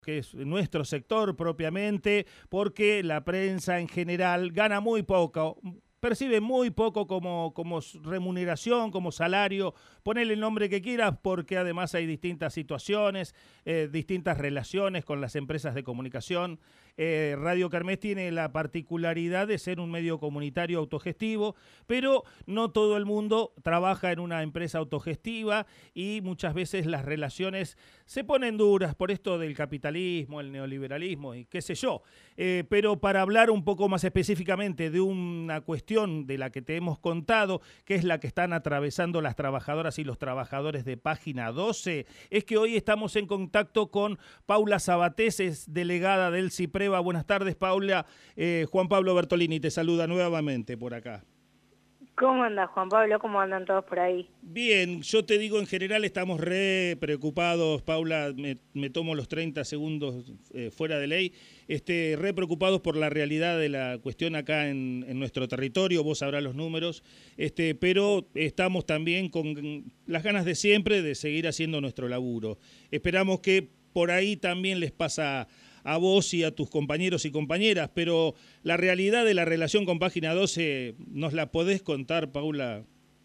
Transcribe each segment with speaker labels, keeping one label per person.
Speaker 1: que es nuestro sector propiamente, porque la prensa en general gana muy poco, percibe muy poco como remuneración, como salario, ponele el nombre que quieras, porque además hay distintas situaciones, distintas relaciones con las empresas de comunicación. Radio Kermés tiene la particularidad de ser un medio comunitario autogestivo, pero no todo el mundo trabaja en una empresa autogestiva y muchas veces las relaciones se ponen duras por esto del capitalismo, el neoliberalismo y qué sé yo. Pero para hablar un poco más específicamente de una cuestión de la que te hemos contado, que es la que están atravesando las trabajadoras y los trabajadores de Página 12, es que hoy estamos en contacto con Paula Sabatés, es delegada del CIPREVA. Buenas tardes, Paula. Juan Pablo Bertolini te saluda nuevamente por acá.
Speaker 2: ¿Cómo anda, Juan Pablo? ¿Cómo andan todos por ahí?
Speaker 1: Bien, yo te digo, en general estamos re preocupados, Paula, me tomo los 30 segundos fuera de ley, re preocupados por la realidad de la cuestión acá en nuestro territorio, vos sabrás los números, pero estamos también con las ganas de siempre de seguir haciendo nuestro laburo. Esperamos que por ahí también les pasa a vos y a tus compañeros y compañeras, pero la realidad de la relación con Página 12, ¿nos la podés contar, Paula?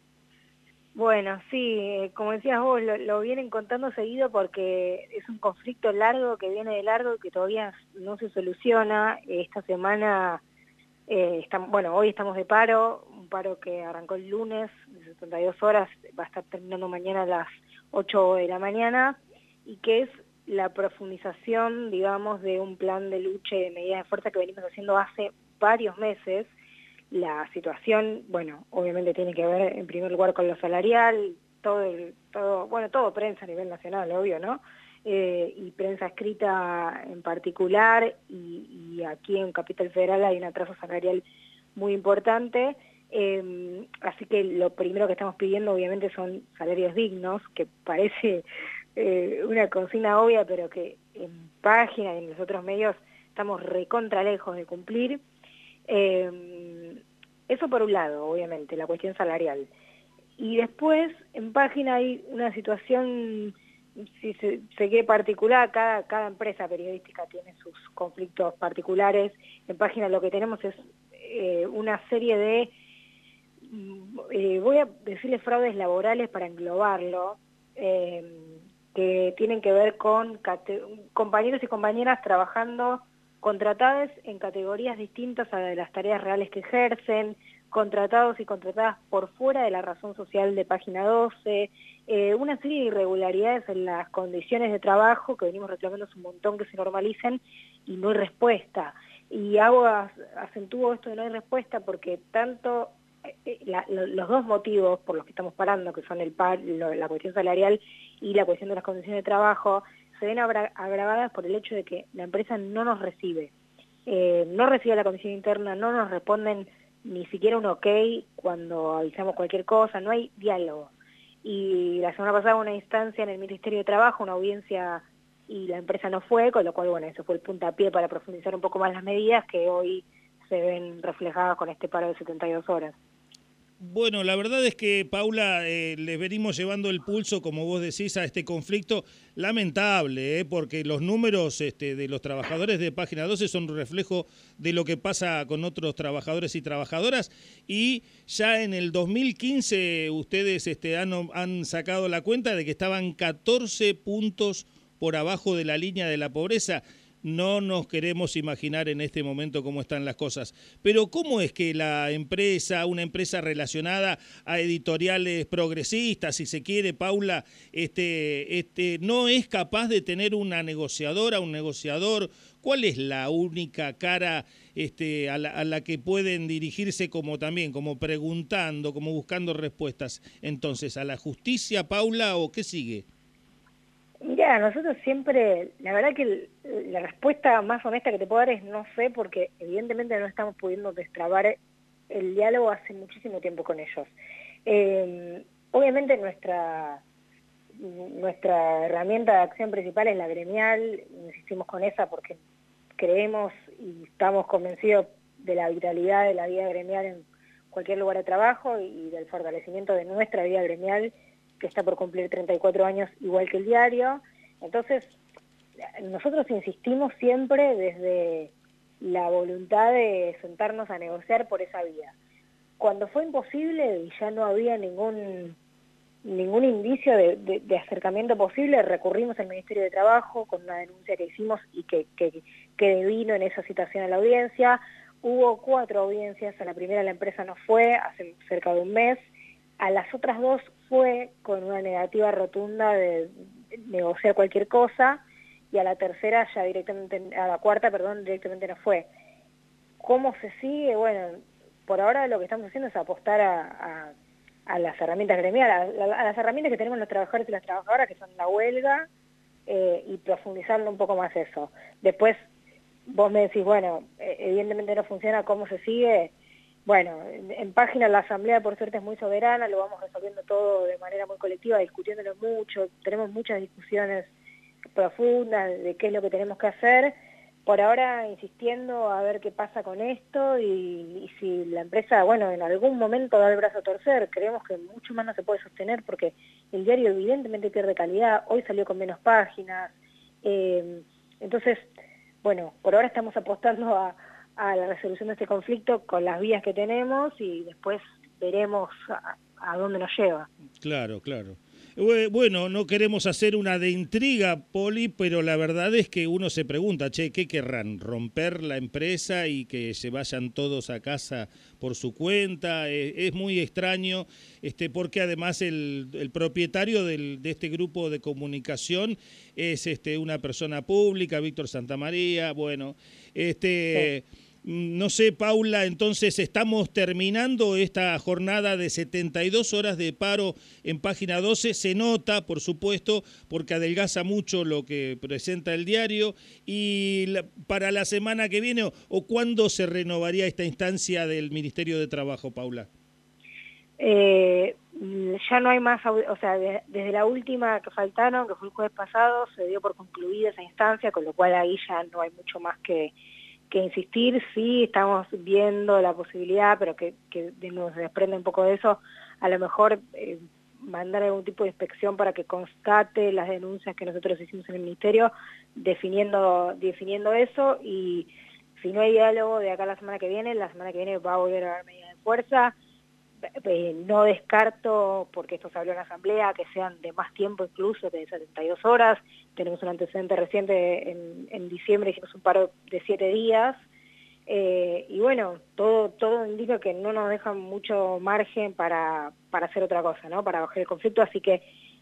Speaker 2: Bueno, sí, como decías vos, lo vienen contando seguido porque es un conflicto largo que viene de largo y que todavía no se soluciona. Esta semana, hoy estamos de paro, un paro que arrancó el lunes de 72 horas, va a estar terminando mañana a las 8 de la mañana, y que es la profundización, digamos, de un plan de lucha y de medidas de fuerza que venimos haciendo hace varios meses. La situación, bueno, obviamente tiene que ver en primer lugar con lo salarial, todo prensa a nivel nacional, obvio, ¿no? Y prensa escrita en particular, y aquí en Capital Federal hay un atraso salarial muy importante, así que lo primero que estamos pidiendo obviamente son salarios dignos, que parece una consigna obvia, pero que en Página y en los otros medios estamos recontra lejos de cumplir. Eso por un lado, obviamente, la cuestión salarial. Y después, en Página hay una situación, si se quiere, particular. Cada empresa periodística tiene sus conflictos particulares. En Página lo que tenemos es una serie de, voy a decirle fraudes laborales para englobarlo, que tienen que ver con compañeros y compañeras trabajando contratadas en categorías distintas a las tareas reales que ejercen, contratados y contratadas por fuera de la razón social de Página 12, una serie de irregularidades en las condiciones de trabajo que venimos reclamando hace un montón que se normalicen, y no hay respuesta. Y acentúo esto de no hay respuesta porque tanto los dos motivos por los que estamos parando, que son la cuestión salarial y la cuestión de las condiciones de trabajo, se ven agravadas por el hecho de que la empresa no nos recibe. No recibe la comisión interna, no nos responden ni siquiera un ok cuando avisamos cualquier cosa, no hay diálogo. Y la semana pasada una instancia en el Ministerio de Trabajo, una audiencia, y la empresa no fue, con lo cual, bueno, eso fue el puntapié para profundizar un poco más las medidas que hoy se ven reflejadas con este paro de 72 horas.
Speaker 1: Bueno, la verdad es que, Paula, les venimos llevando el pulso, como vos decís, a este conflicto lamentable, porque los números de los trabajadores de Página 12 son un reflejo de lo que pasa con otros trabajadores y trabajadoras, y ya en el 2015 ustedes han sacado la cuenta de que estaban 14 puntos por abajo de la línea de la pobreza. No nos queremos imaginar en este momento cómo están las cosas. Pero ¿cómo es que una empresa relacionada a editoriales progresistas, si se quiere, Paula, no es capaz de tener una negociadora, un negociador? ¿Cuál es la única cara a la que pueden dirigirse como preguntando, como buscando respuestas? Entonces, ¿a la justicia, Paula, o qué sigue?
Speaker 2: Mira, nosotros siempre, la verdad que la respuesta más honesta que te puedo dar es no sé, porque evidentemente no estamos pudiendo destrabar el diálogo hace muchísimo tiempo con ellos. Obviamente nuestra herramienta de acción principal es la gremial, insistimos con esa porque creemos y estamos convencidos de la vitalidad de la vida gremial en cualquier lugar de trabajo y del fortalecimiento de nuestra vida gremial, que está por cumplir 34 años igual que el diario. Entonces, nosotros insistimos siempre desde la voluntad de sentarnos a negociar por esa vía. Cuando fue imposible y ya no había ningún indicio de acercamiento posible, recurrimos al Ministerio de Trabajo con una denuncia que hicimos y que devino en esa situación a la audiencia. Hubo 4 audiencias, a la primera la empresa no fue, hace cerca de un mes, a las otras 2 fue con una negativa rotunda de negociar cualquier cosa, y a la tercera ya directamente, a la cuarta, perdón, directamente no fue. ¿Cómo se sigue? Bueno, por ahora lo que estamos haciendo es apostar a las herramientas gremiales, a las herramientas que tenemos los trabajadores y las trabajadoras, que son la huelga, y profundizarlo un poco más eso. Después, vos me decís, bueno, evidentemente no funciona, ¿cómo se sigue? Bueno, en página la asamblea por suerte es muy soberana, lo vamos resolviendo todo de manera muy colectiva, discutiéndolo mucho, tenemos muchas discusiones profundas de qué es lo que tenemos que hacer. Por ahora insistiendo a ver qué pasa con esto y si la empresa, bueno, en algún momento da el brazo a torcer. Creemos que mucho más no se puede sostener porque el diario evidentemente pierde calidad, hoy salió con menos páginas, entonces, bueno, por ahora estamos apostando a la resolución de este conflicto con las vías que tenemos y después veremos a dónde nos lleva.
Speaker 1: Claro, claro. Bueno, no queremos hacer una de intriga, Poli, pero la verdad es que uno se pregunta, che, ¿qué querrán? ¿Romper la empresa y que se vayan todos a casa por su cuenta? Es muy extraño, porque además el propietario de este grupo de comunicación es una persona pública, Víctor Santamaría, bueno,
Speaker 2: Sí.
Speaker 1: No sé, Paula, entonces estamos terminando esta jornada de 72 horas de paro en página 12. Se nota, por supuesto, porque adelgaza mucho lo que presenta el diario. Y para la semana que viene, ¿o cuándo se renovaría esta instancia del Ministerio de Trabajo, Paula?
Speaker 2: Ya no hay más, o sea, desde la última que faltaron, que fue el jueves pasado, se dio por concluida esa instancia, con lo cual ahí ya no hay mucho más que insistir. Sí, estamos viendo la posibilidad, pero que nos desprende un poco de eso, a lo mejor mandar algún tipo de inspección para que constate las denuncias que nosotros hicimos en el Ministerio, definiendo eso, y si no hay diálogo de acá a la semana que viene va a volver a haber medida de fuerza. No descarto, porque esto se habló en la asamblea, que sean de más tiempo incluso, que de 72 horas. Tenemos un antecedente reciente, en diciembre hicimos un paro de 7 días, y bueno, todo indica que no nos dejan mucho margen para hacer otra cosa, ¿no? Para bajar el conflicto, así que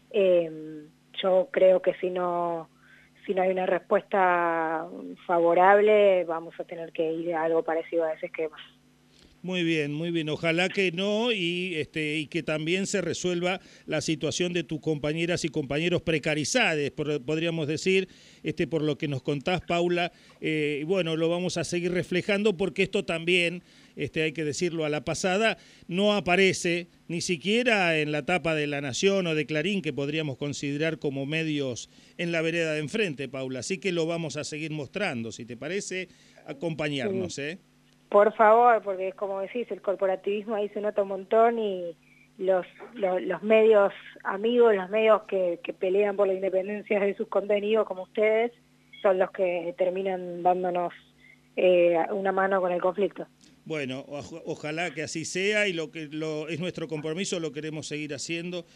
Speaker 2: yo creo que si no hay una respuesta favorable, vamos a tener que ir a algo parecido a ese esquema.
Speaker 1: Muy bien, ojalá que no y que también se resuelva la situación de tus compañeras y compañeros precarizados, podríamos decir, por lo que nos contás, Paula. Bueno, lo vamos a seguir reflejando porque esto también, hay que decirlo a la pasada, no aparece ni siquiera en la tapa de La Nación o de Clarín, que podríamos considerar como medios en la vereda de enfrente, Paula. Así que lo vamos a seguir mostrando, si te parece, acompañarnos,
Speaker 2: Sí. Por favor, porque como decís, el corporativismo ahí se nota un montón, y los medios amigos, los medios que pelean por la independencia de sus contenidos, como ustedes, son los que terminan dándonos una mano con el conflicto.
Speaker 1: Bueno, ojalá que así sea, y es nuestro compromiso, lo queremos seguir haciendo.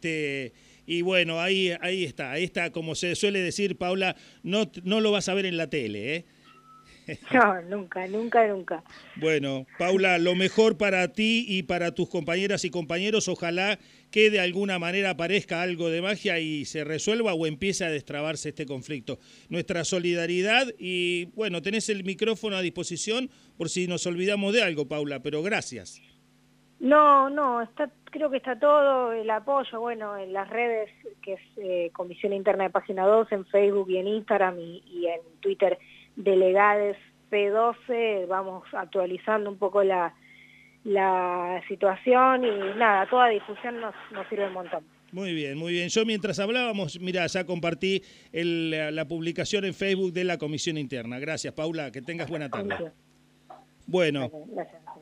Speaker 1: Y bueno, ahí está, como se suele decir, Paula, no lo vas a ver en la tele, ¿eh?
Speaker 2: No, nunca.
Speaker 1: Bueno, Paula, lo mejor para ti y para tus compañeras y compañeros. Ojalá que de alguna manera aparezca algo de magia y se resuelva o empiece a destrabarse este conflicto. Nuestra solidaridad y, bueno, tenés el micrófono a disposición por si nos olvidamos de algo, Paula, pero gracias.
Speaker 2: No, creo que está todo, el apoyo, bueno, en las redes, que es Comisión Interna de Página 2, en Facebook y en Instagram y en Twitter, Delegades P12, vamos actualizando un poco la situación, y nada, toda difusión nos sirve un montón.
Speaker 1: Muy bien. Yo mientras hablábamos, mira, ya compartí la publicación en Facebook de la Comisión Interna. Gracias, Paula, que tengas buena tarde.
Speaker 2: Comisión.
Speaker 1: Bueno.
Speaker 2: Gracias.